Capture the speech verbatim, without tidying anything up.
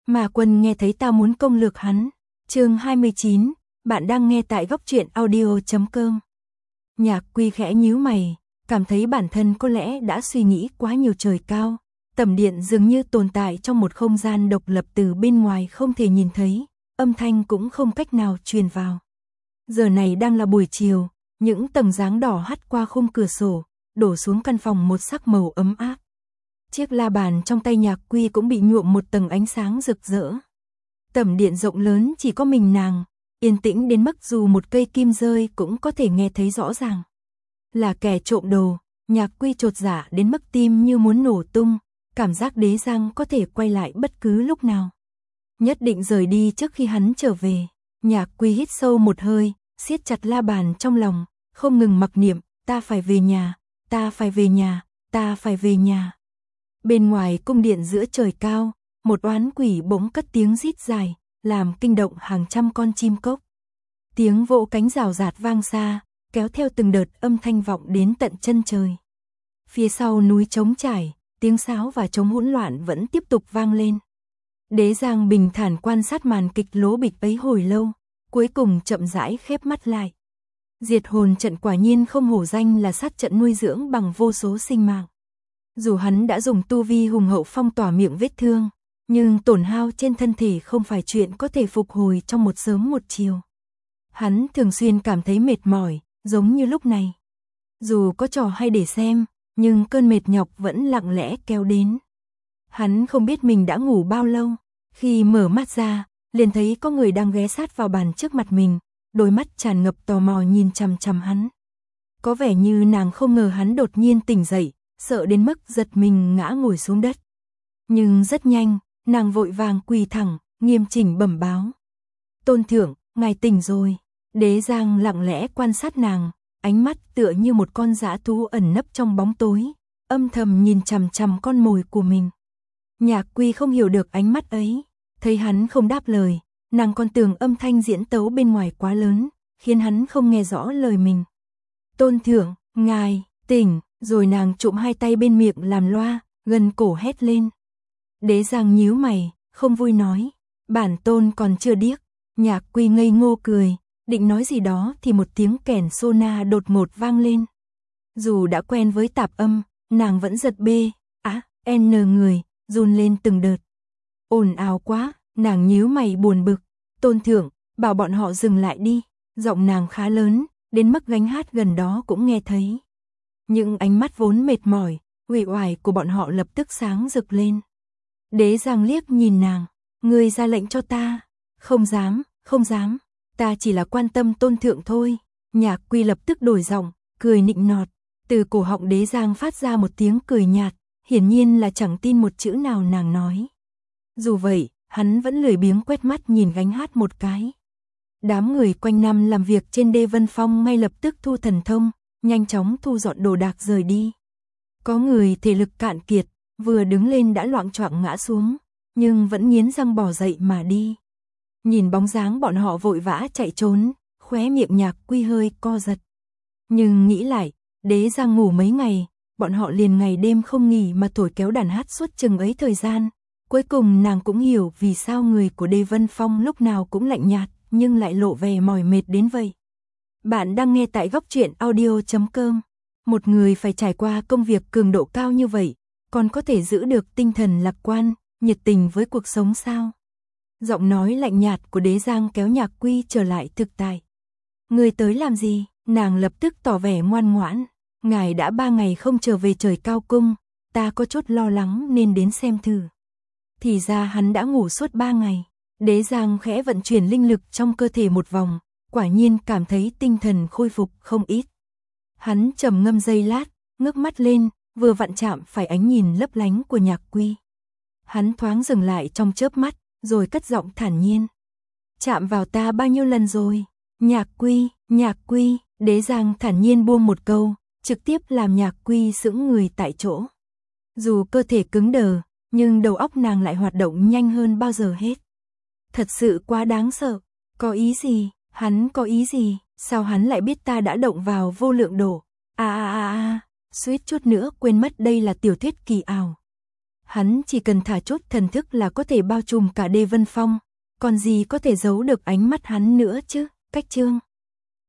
Mà Quân nghe thấy tao muốn công lược hắn. Chương hai mươi chín, bạn đang nghe tại góc truyện audio chấm com. Nhạc Quy khẽ nhíu mày, cảm thấy bản thân có lẽ đã suy nghĩ quá nhiều. Trời cao, tầm điện dường như tồn tại trong một không gian độc lập, từ bên ngoài không thể nhìn thấy, âm thanh cũng không cách nào truyền vào. Giờ này đang là buổi chiều, những tầng dáng đỏ hắt qua khung cửa sổ, đổ xuống căn phòng một sắc màu ấm áp. Chiếc la bàn trong tay Nhạc Quy cũng bị nhuộm một tầng ánh sáng rực rỡ. Tầm điện rộng lớn chỉ có mình nàng, yên tĩnh đến mức dù một cây kim rơi cũng có thể nghe thấy rõ ràng. Là kẻ trộm đồ, Nhạc Quy chột dạ đến mức tim như muốn nổ tung, cảm giác Đế Giang có thể quay lại bất cứ lúc nào. Nhất định rời đi trước khi hắn trở về. Nhạc Quy hít sâu một hơi, siết chặt la bàn trong lòng, không ngừng mặc niệm, ta phải về nhà, ta phải về nhà, ta phải về nhà. Bên ngoài cung điện giữa trời cao, một oán quỷ bỗng cất tiếng rít dài, làm kinh động hàng trăm con chim cốc. Tiếng vỗ cánh rào rạt vang xa, kéo theo từng đợt âm thanh vọng đến tận chân trời. Phía sau núi trống trải, tiếng sáo và trống hỗn loạn vẫn tiếp tục vang lên. Đế Giang bình thản quan sát màn kịch lố bịch ấy hồi lâu, cuối cùng chậm rãi khép mắt lại. Diệt hồn trận quả nhiên không hổ danh là sát trận nuôi dưỡng bằng vô số sinh mạng. Dù hắn đã dùng tu vi hùng hậu phong tỏa miệng vết thương, nhưng tổn hao trên thân thể không phải chuyện có thể phục hồi trong một sớm một chiều. Hắn thường xuyên cảm thấy mệt mỏi, giống như lúc này. Dù có trò hay để xem, nhưng cơn mệt nhọc vẫn lặng lẽ kéo đến. Hắn không biết mình đã ngủ bao lâu, khi mở mắt ra, liền thấy có người đang ghé sát vào bàn trước mặt mình, đôi mắt tràn ngập tò mò nhìn chằm chằm hắn. Có vẻ như nàng không ngờ hắn đột nhiên tỉnh dậy, sợ đến mức giật mình ngã ngồi xuống đất. Nhưng rất nhanh, nàng vội vàng quỳ thẳng, nghiêm chỉnh bẩm báo. Tôn thượng, ngài tỉnh rồi. Đế Giang lặng lẽ quan sát nàng, ánh mắt tựa như một con dã thú ẩn nấp trong bóng tối, âm thầm nhìn chằm chằm con mồi của mình. Nhạc Quy không hiểu được ánh mắt ấy, thấy hắn không đáp lời, nàng còn tưởng âm thanh diễn tấu bên ngoài quá lớn, khiến hắn không nghe rõ lời mình. Tôn thượng, ngài, tỉnh, rồi nàng trụm hai tay bên miệng làm loa, gần cổ hét lên. Đế Giang nhíu mày, không vui nói, bản tôn còn chưa điếc. Nhạc Quy ngây ngô cười, định nói gì đó thì một tiếng kèn sona đột ngột vang lên. Dù đã quen với tạp âm, nàng vẫn giật bê, á, à, n người, run lên từng đợt. Ồn ào quá, nàng nhíu mày buồn bực. Tôn thượng, bảo bọn họ dừng lại đi. Giọng nàng khá lớn, đến mức gánh hát gần đó cũng nghe thấy. Những ánh mắt vốn mệt mỏi, uể oải của bọn họ lập tức sáng rực lên. Đế Giang liếc nhìn nàng, ngươi ra lệnh cho ta. Không dám, không dám, ta chỉ là quan tâm tôn thượng thôi. Nhạc Quy lập tức đổi giọng, cười nịnh nọt. Từ cổ họng Đế Giang phát ra một tiếng cười nhạt, hiển nhiên là chẳng tin một chữ nào nàng nói. Dù vậy, hắn vẫn lười biếng quét mắt nhìn gánh hát một cái. Đám người quanh năm làm việc trên đê Vân Phong ngay lập tức thu thần thông, nhanh chóng thu dọn đồ đạc rời đi. Có người thể lực cạn kiệt, vừa đứng lên đã loạng choạng ngã xuống, nhưng vẫn nghiến răng bỏ dậy mà đi. Nhìn bóng dáng bọn họ vội vã chạy trốn, khóe miệng Nhạc Quy hơi co giật. Nhưng nghĩ lại, Đế Giang ngủ mấy ngày, bọn họ liền ngày đêm không nghỉ mà thổi kéo đàn hát suốt chừng ấy thời gian. Cuối cùng nàng cũng hiểu vì sao người của đê Vân Phong lúc nào cũng lạnh nhạt, nhưng lại lộ vẻ mỏi mệt đến vậy. Bạn đang nghe tại góc truyện audio chấm com. Một người phải trải qua công việc cường độ cao như vậy, còn có thể giữ được tinh thần lạc quan, nhiệt tình với cuộc sống sao? Giọng nói lạnh nhạt của Đế Giang kéo Nhạc Quy trở lại thực tại. Người tới làm gì? Nàng lập tức tỏ vẻ ngoan ngoãn. Ngài đã ba ngày không trở về trời cao cung, ta có chút lo lắng nên đến xem thử. Thì ra hắn đã ngủ suốt ba ngày. Đế Giang khẽ vận chuyển linh lực trong cơ thể một vòng, quả nhiên cảm thấy tinh thần khôi phục không ít. Hắn trầm ngâm giây lát, ngước mắt lên, vừa vặn chạm phải ánh nhìn lấp lánh của Nhạc Quy. Hắn thoáng dừng lại trong chớp mắt, rồi cất giọng thản nhiên. Chạm vào ta bao nhiêu lần rồi? Nhạc Quy, Nhạc Quy. Đế Giang thản nhiên buông một câu, trực tiếp làm Nhạc Quy sững người tại chỗ. Dù cơ thể cứng đờ, nhưng đầu óc nàng lại hoạt động nhanh hơn bao giờ hết. Thật sự quá đáng sợ. Có ý gì? Hắn có ý gì? Sao hắn lại biết ta đã động vào vô lượng đồ? À à à à, suýt chút nữa quên mất đây là tiểu thuyết kỳ ảo. Hắn chỉ cần thả chút thần thức là có thể bao trùm cả Đê Vân Phong, còn gì có thể giấu được ánh mắt hắn nữa chứ. Cách chương